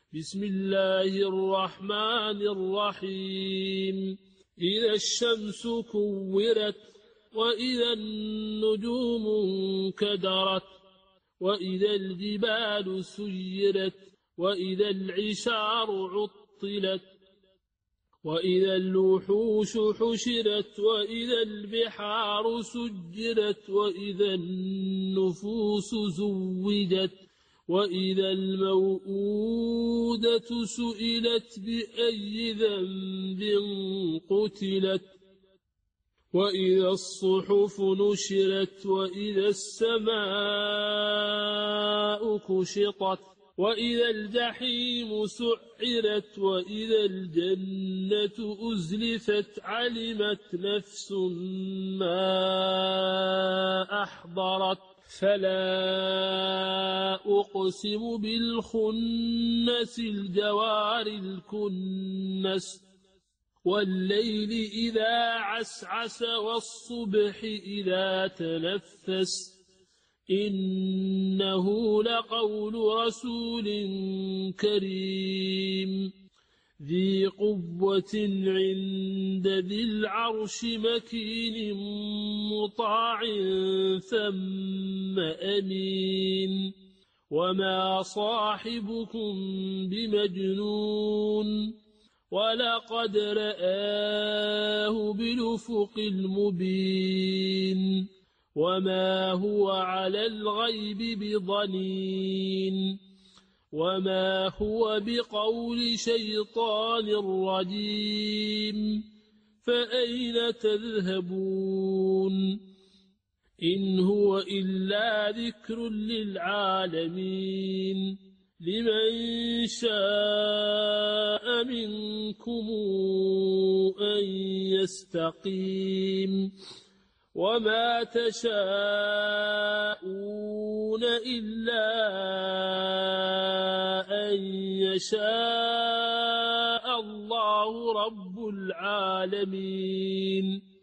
بسم الله الرحمن الرحيم إذا الشمس كورت وإذا النجوم انكدرت وإذا الجبال سيرت وإذا العشار عطلت وإذا الوحوش حشرت وإذا البحار سجرت وإذا النفوس زوجت وإذا الموءودة سئلت بأي ذنب قتلت وإذا الصحف نشرت وإذا السماء كشطت وإذا الجحيم سعرت وإذا الجنة أزلفت علمت نفس ما أحضرت فلا أقسم بالخنس الجوار الكنس والليل إذا عسعس والصبح إذا تنفس إنه لقول رسول كريم ذي قوة عند ذي العرش مكين مطاع ثم أمين وما صاحبكم بمجنون ولقد رآه بالأفق المبين وما هو على الغيب بضنين وما هو بقول شيطان رجيم فأين تذهبون إن هو إلا ذكر للعالمين لمن شاء منكم أن يستقيم وما تشاءون إلا أن يشاء الله رب العالمين